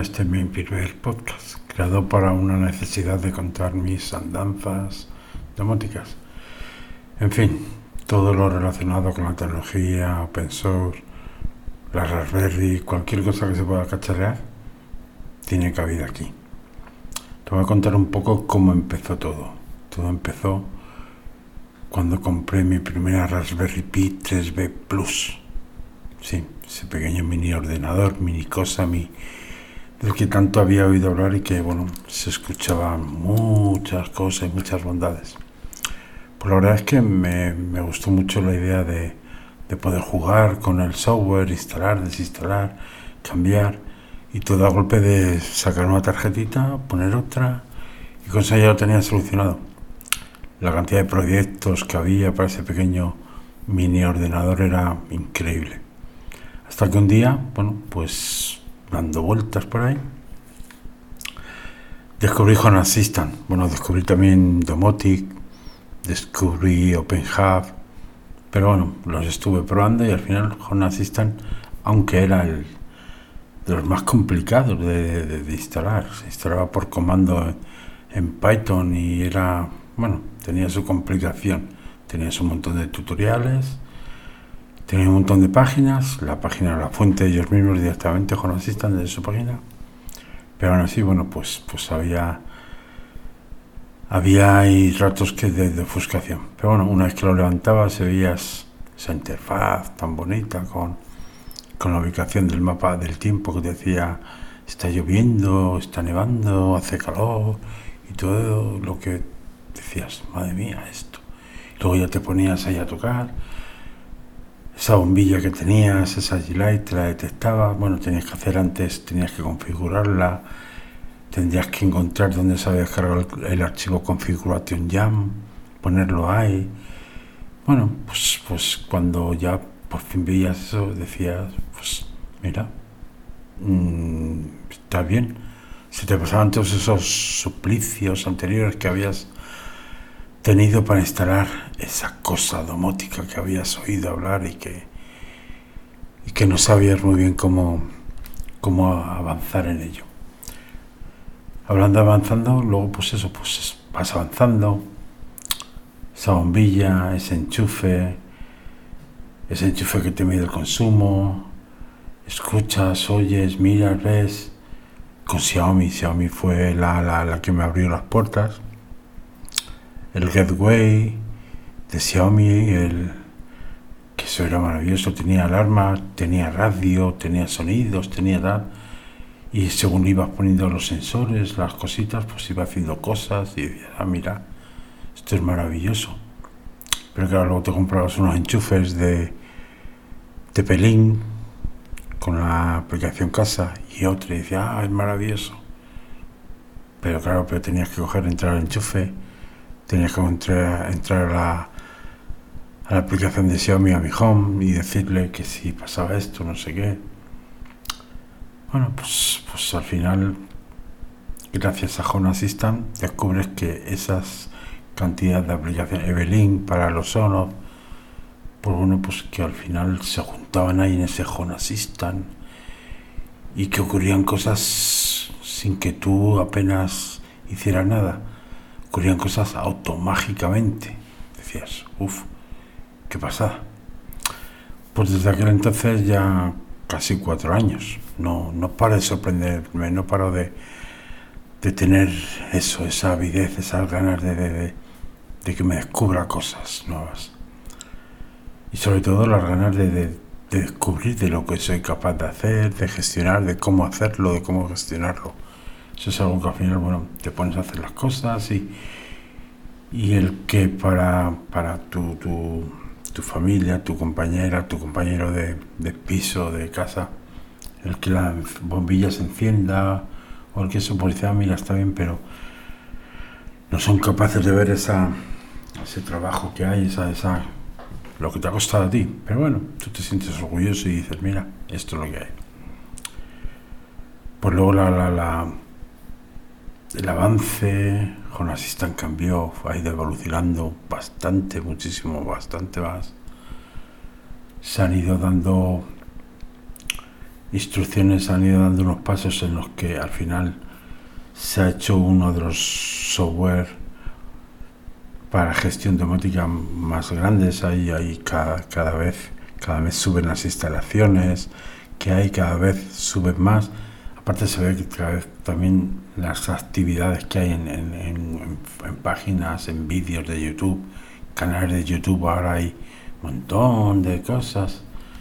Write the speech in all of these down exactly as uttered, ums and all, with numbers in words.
este mi primer podcast, creado para una necesidad de contar mis andanzas domóticas. En fin, todo lo relacionado con la tecnología, open source, la Raspberry, cualquier cosa que se pueda cacharrear, tiene cabida aquí. Te voy a contar un poco cómo empezó todo. Todo empezó cuando compré mi primera Raspberry Pi tres B Plus. Sí, ese pequeño mini ordenador, mini cosa, mi, del que tanto había oído hablar y que, bueno, se escuchaban muchas cosas y muchas bondades. Pues la verdad es que me, me gustó mucho la idea de, de poder jugar con el software, instalar, desinstalar, cambiar, y todo a golpe de sacar una tarjetita, poner otra, y con eso ya lo tenía solucionado. La cantidad de proyectos que había para ese pequeño mini ordenador era increíble. Hasta que un día, bueno, pues dando vueltas por ahí, descubrí Home Assistant. Bueno, descubrí también Domotic, descubrí OpenHub, pero bueno, los estuve probando y al final Home Assistant, aunque era el de los más complicados de, de, de instalar, se instalaba por comando en Python y era, bueno, tenía su complicación, tenía un montón de tutoriales, tenía un montón de páginas, la página, la fuente de ellos mismos directamente, Home Assistant desde su página, pero aún así, bueno, pues, pues había había ahí ratos que de, de ofuscación, pero bueno, una vez que lo levantaba se veía esa interfaz tan bonita con, con la ubicación del mapa del tiempo que decía está lloviendo, está nevando, hace calor y todo lo que decías, madre mía, esto. Luego ya te ponías ahí a tocar. Esa bombilla que tenías, esa G-Light, te la detectaba. Bueno, tenías que hacer antes, tenías que configurarla. Tendrías que encontrar dónde se había descargado el, el archivo configuration jam, ponerlo ahí. Bueno, pues, pues cuando ya por fin veías eso, decías, pues mira, mmm, está bien. Se te pasaban todos esos suplicios anteriores que habías tenido para instalar esa cosa domótica que habías oído hablar y que y que no sabías muy bien cómo, cómo avanzar en ello. Hablando avanzando, luego pues eso, pues vas avanzando, esa bombilla, ese enchufe, ese enchufe que te mide el consumo, escuchas, oyes, miras, ves. Con Xiaomi, Xiaomi fue la, la, la que me abrió las puertas. El gateway de Xiaomi, el, que eso era maravilloso, tenía alarma, tenía radio, tenía sonidos, tenía tal, y según ibas poniendo los sensores, las cositas, pues iba haciendo cosas y decías, ah, mira, esto es maravilloso. Pero claro, luego te comprabas unos enchufes de, de pelín con la aplicación casa y otro y decías, ah, es maravilloso. Pero claro, pero tenías que coger, entrar al enchufe, tenías que entrar, entrar a, la, a la aplicación de Xiaomi a mi Home y decirle que si pasaba esto, no sé qué. Bueno, pues, pues al final, gracias a Home Assistant, descubres que esas cantidades de aplicaciones, Evelyn para los Sonos, pues bueno, pues que al final se juntaban ahí en ese Home Assistant y que ocurrían cosas sin que tú apenas hicieras nada. Ocurrían cosas automágicamente. Decías, uff, qué pasada. Pues desde aquel entonces ya casi cuatro años. No, no paro de sorprenderme, no paro de, de tener eso, esa avidez, esas ganas de, de, de, de que me descubra cosas nuevas. Y sobre todo las ganas de, de, de descubrir de lo que soy capaz de hacer, de gestionar, de cómo hacerlo, de cómo gestionarlo. Eso es algo que al final, bueno, te pones a hacer las cosas y, y el que para, para tu, tu, tu familia, tu compañera, tu compañero de, de piso, de casa, el que la bombilla se encienda o el que eso, pues dice, ah, mira, está bien, pero no son capaces de ver esa, ese trabajo que hay, esa, esa, lo que te ha costado a ti. Pero bueno, tú te sientes orgulloso y dices, mira, esto es lo que hay. Pues luego la, la, la el avance, Home Assistant cambió, ha ido evolucionando bastante, muchísimo, bastante más. Se han ido dando instrucciones han ido dando unos pasos en los que al final se ha hecho uno de los software para gestión domótica más grandes. Ahí, ahí cada, cada vez cada vez suben las instalaciones que hay, cada vez suben más. Aparte se ve que cada vez también las actividades que hay en, en, en, en páginas, en vídeos de YouTube, canales de YouTube. Ahora hay un montón de cosas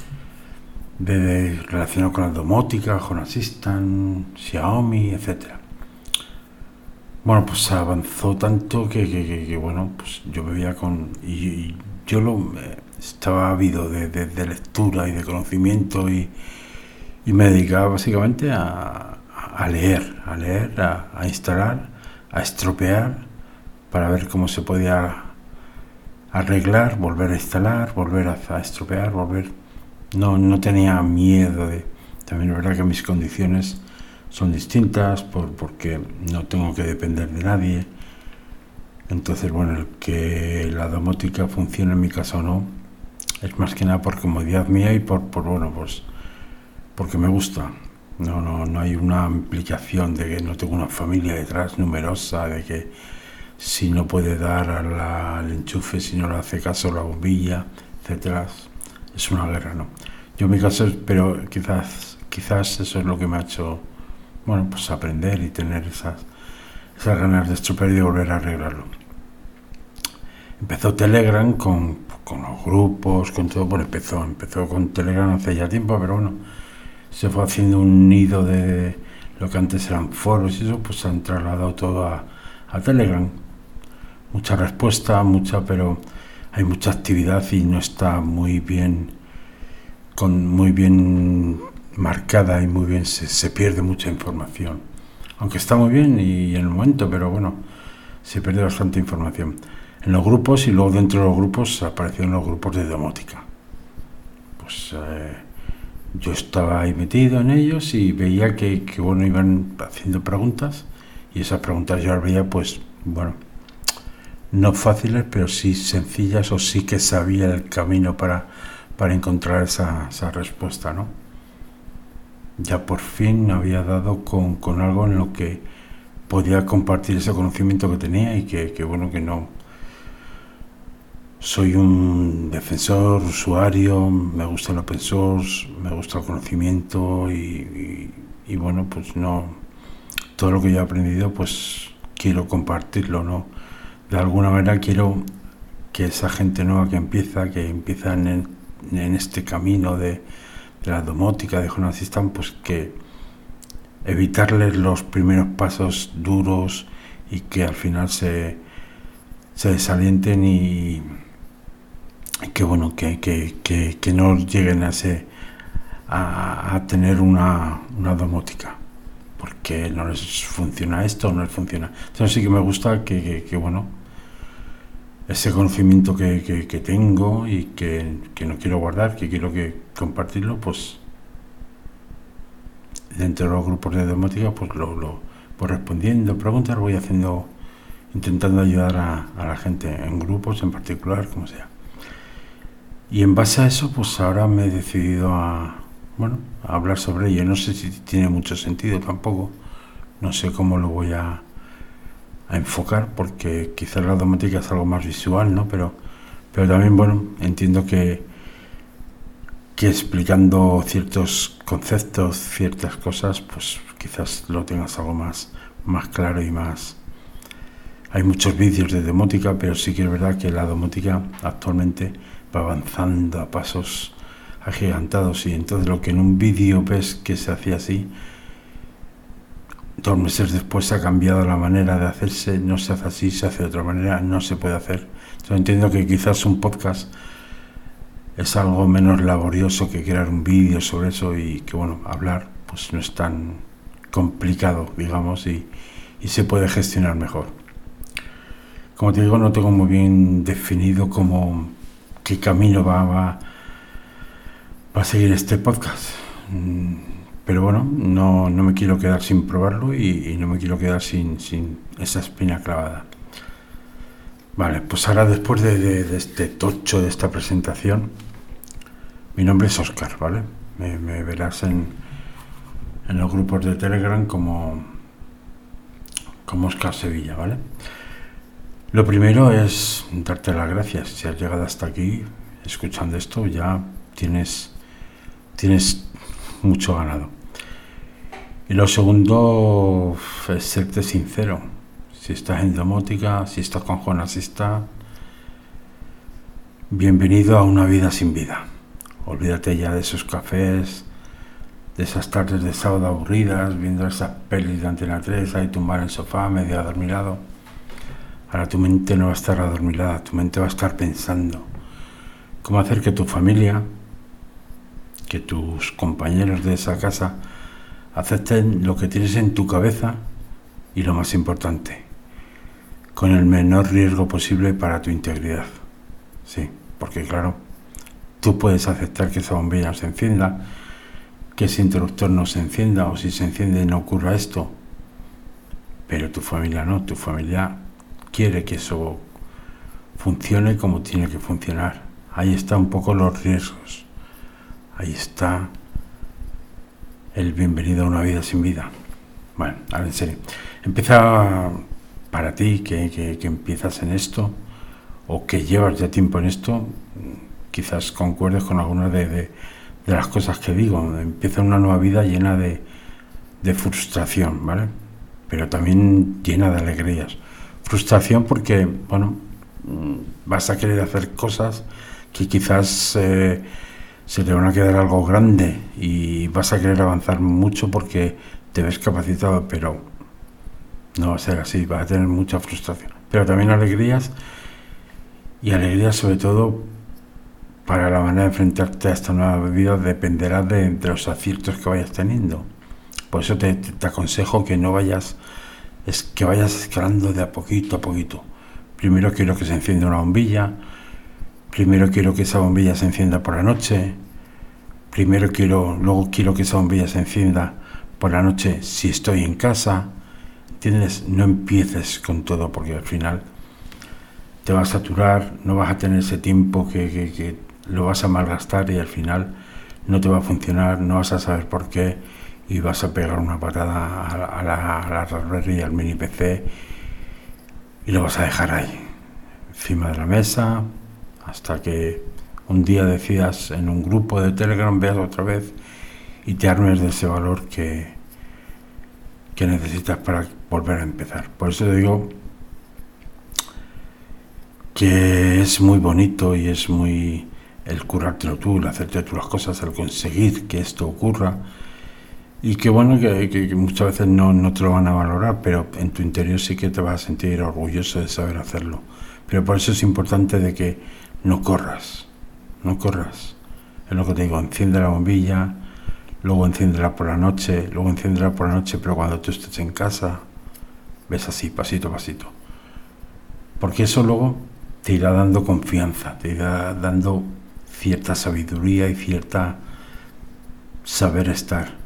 de, de relacionadas con la domótica, Home Assistant, Xiaomi, etcétera. Bueno, pues avanzó tanto que, que, que, que bueno, pues yo me veía con... Y, y yo lo eh, estaba ávido de, de, de lectura y de conocimiento y, y me dedicaba básicamente a, a leer, a leer, a, a instalar, a estropear para ver cómo se podía arreglar, volver a instalar, volver a, a estropear, volver... No, no tenía miedo de... También es verdad que mis condiciones son distintas por, porque no tengo que depender de nadie. Entonces, bueno, el que la domótica funcione en mi casa o no es más que nada por comodidad mía y por, por bueno, pues porque me gusta. No, no, no hay una implicación de que no tengo una familia detrás numerosa, de que si no puede dar a la, al enchufe, si no le hace caso la bombilla, etcétera. Es una guerra, ¿no? Yo en mi caso, pero quizás, quizás eso es lo que me ha hecho, bueno, pues aprender y tener esas, esas ganas de estropear y de volver a arreglarlo. Empezó Telegram con, con los grupos, con todo. Bueno, empezó, empezó con Telegram hace ya tiempo, pero bueno, se fue haciendo un nido de lo que antes eran foros y eso, pues se han trasladado todo a, a Telegram. Mucha respuesta, mucha, pero hay mucha actividad y no está muy bien, con muy bien marcada y muy bien, se, se pierde mucha información. Aunque está muy bien y en el momento, pero bueno, se pierde bastante información. En los grupos y luego dentro de los grupos aparecieron los grupos de domótica. Pues eh, yo estaba ahí metido en ellos y veía que, que bueno, iban haciendo preguntas y esas preguntas yo las veía, pues bueno, no fáciles, pero sí sencillas, o sí que sabía el camino para, para encontrar esa, esa respuesta, ¿no? Ya por fin había dado con, con algo en lo que podía compartir ese conocimiento que tenía y que, que bueno, que no... Soy un defensor, usuario, me gusta el open source, me gusta el conocimiento y, y, y bueno, pues no... Todo lo que yo he aprendido, pues quiero compartirlo, ¿no? De alguna manera quiero que esa gente nueva que empieza, que empieza en, en este camino de, de la domótica, de Home Assistant, pues que evitarles los primeros pasos duros y que al final se, se desalienten y, y que bueno, que, que, que, que no lleguen a, ese, a, a tener una, una domótica. Porque no les funciona esto, no les funciona. Entonces sí que me gusta que, que, que bueno, ese conocimiento que, que, que tengo y que, que no quiero guardar, que quiero que compartirlo, pues dentro de los grupos de domótica, pues lo, lo voy respondiendo preguntas, voy haciendo, intentando ayudar a, a la gente en grupos en particular, como sea. Y en base a eso, pues ahora me he decidido a, bueno, a hablar sobre ello. No sé si tiene mucho sentido tampoco, no sé cómo lo voy a, a enfocar, porque quizás la domótica es algo más visual, ¿no? Pero, pero también, bueno, entiendo que, que explicando ciertos conceptos, ciertas cosas, pues quizás lo tengas algo más, más claro y más... Hay muchos vídeos de domótica, pero sí que es verdad que la domótica actualmente va avanzando a pasos agigantados, y entonces lo que en un vídeo ves que se hacía así, dos meses después ha cambiado la manera de hacerse, no se hace así, se hace de otra manera, no se puede hacer. Entonces entiendo que quizás un podcast es algo menos laborioso que crear un vídeo sobre eso, y que bueno, hablar pues no es tan complicado, digamos, y, y se puede gestionar mejor. Como te digo, no tengo muy bien definido cómo, qué camino va, va, va a seguir este podcast. Pero bueno, no, no me quiero quedar sin probarlo y, y no me quiero quedar sin, sin esa espina clavada. Vale, pues ahora después de, de, de este tocho, de esta presentación, mi nombre es Óscar, ¿vale? Me, me verás en, en los grupos de Telegram como, como Óscar Sevilla, ¿vale? Lo primero es darte las gracias. Si has llegado hasta aquí escuchando esto, ya tienes, tienes mucho ganado. Y lo segundo es serte sincero. Si estás en domótica, si estás con Juan Asista, bienvenido a una vida sin vida. Olvídate ya de esos cafés, de esas tardes de sábado aburridas, viendo esas pelis de Antena tres, ahí tumbar en el sofá, medio adormilado. Ahora tu mente no va a estar adormilada, tu mente va a estar pensando cómo hacer que tu familia, que tus compañeros de esa casa acepten lo que tienes en tu cabeza y, lo más importante, con el menor riesgo posible para tu integridad. Sí, porque claro, tú puedes aceptar que esa bombilla no se encienda, que ese interruptor no se encienda, o si se enciende no ocurra esto, pero tu familia no, tu familia quiere que eso funcione como tiene que funcionar. Ahí está un poco los riesgos, ahí está el bienvenido a una vida sin vida. Bueno, ahora en serio, empieza para ti que, que, que empiezas en esto o que llevas ya tiempo en esto, quizás concuerdes con algunas de, de, de las cosas que digo. Empieza una nueva vida llena de, de frustración, ¿vale? Pero también llena de alegrías. Frustración porque, bueno, vas a querer hacer cosas que quizás eh, se te van a quedar algo grande y vas a querer avanzar mucho porque te ves capacitado, pero no va a ser así, vas a tener mucha frustración. Pero también alegrías, y alegrías sobre todo para la manera de enfrentarte a esta nueva vida dependerá de, de los aciertos que vayas teniendo. Por eso te, te, te aconsejo que no vayas, es que vayas escalando de a poquito a poquito. Primero quiero que se encienda una bombilla, primero quiero que esa bombilla se encienda por la noche, primero quiero, luego quiero que esa bombilla se encienda por la noche si estoy en casa. ¿Entiendes? No empieces con todo porque al final te vas a saturar, no vas a tener ese tiempo que, que, que lo vas a malgastar y al final no te va a funcionar, no vas a saber por qué y vas a pegar una patada a la, a la, a la Raspberry, al mini P C y lo vas a dejar ahí, encima de la mesa, hasta que un día decidas en un grupo de Telegram, veas otra vez y te armes de ese valor que, que necesitas para volver a empezar. Por eso te digo que es muy bonito y es muy el currártelo tú, el hacerte tú las cosas, el conseguir que esto ocurra y que bueno, que, que, que muchas veces no, no te lo van a valorar, pero en tu interior sí que te vas a sentir orgulloso de saber hacerlo. Pero por eso es importante de que no corras, no corras. Es lo que te digo, enciende la bombilla, luego enciéndela por la noche, luego enciéndela por la noche, pero cuando tú estés en casa, ves así, pasito a pasito. Porque eso luego te irá dando confianza, te irá dando cierta sabiduría y cierta saber estar.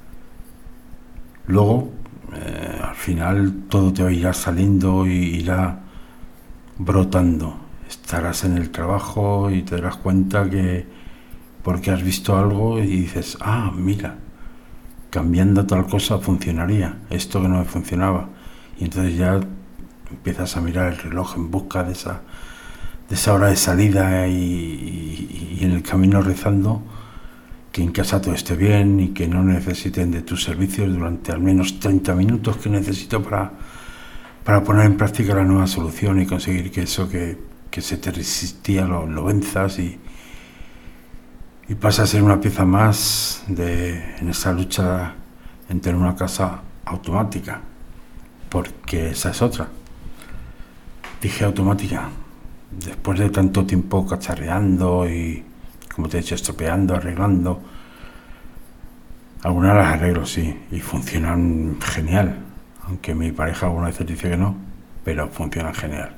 Luego, eh, al final, todo te irá saliendo y irá brotando. Estarás en el trabajo y te darás cuenta que porque has visto algo y dices, ah, mira, cambiando tal cosa funcionaría, esto que no me funcionaba. Y entonces ya empiezas a mirar el reloj en busca de esa, de esa hora de salida y, y, y en el camino rezando que en casa todo esté bien y que no necesiten de tus servicios durante al menos treinta minutos que necesito para, para poner en práctica la nueva solución y conseguir que eso que, que se te resistía lo, lo venzas y, y pasa a ser una pieza más de, en esa lucha en tener una casa automática, porque esa es otra. Dije automática, después de tanto tiempo cacharreando y, como te he dicho, estropeando, arreglando. Algunas las arreglo, sí, y funcionan genial, aunque mi pareja alguna vez dice que no, pero funcionan genial.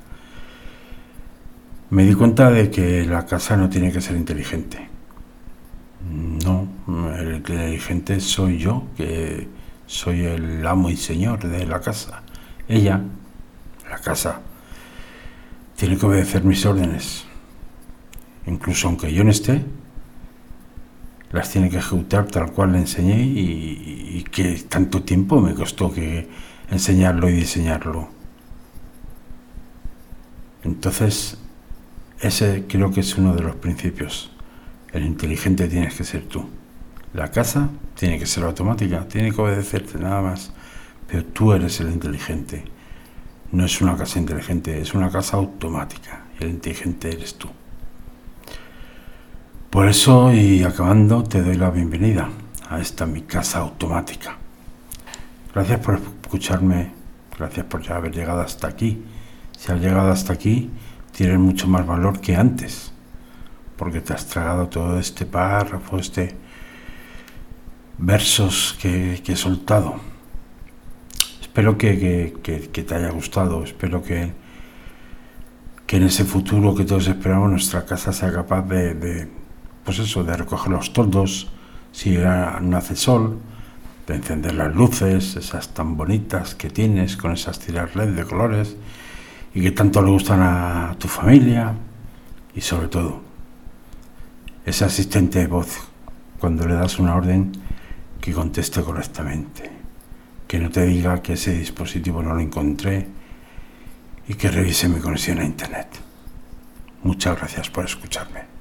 Me di cuenta de que la casa no tiene que ser inteligente. No, el inteligente soy yo, que soy el amo y señor de la casa. Ella, la casa, tiene que obedecer mis órdenes. Incluso aunque yo no esté, las tiene que ejecutar tal cual le enseñé y, y que tanto tiempo me costó que enseñarlo y diseñarlo. Entonces, ese creo que es uno de los principios. El inteligente tienes que ser tú. La casa tiene que ser automática, tiene que obedecerte nada más, pero tú eres el inteligente. No es una casa inteligente, es una casa automática. El inteligente eres tú. Por eso, y acabando, te doy la bienvenida a esta mi casa automática. Gracias por escucharme, gracias por haber llegado hasta aquí. Si has llegado hasta aquí, tienes mucho más valor que antes, porque te has tragado todo este párrafo, este versos que, que he soltado. Espero que, que, que, que te haya gustado, espero que, que en ese futuro que todos esperamos nuestra casa sea capaz de, de pues eso, de recoger los toldos, si nace sol, de encender las luces, esas tan bonitas que tienes, con esas tiras L E D de colores, y que tanto le gustan a tu familia, y sobre todo, ese asistente de voz, cuando le das una orden, que conteste correctamente, que no te diga que ese dispositivo no lo encontré, y que revise mi conexión a internet. Muchas gracias por escucharme.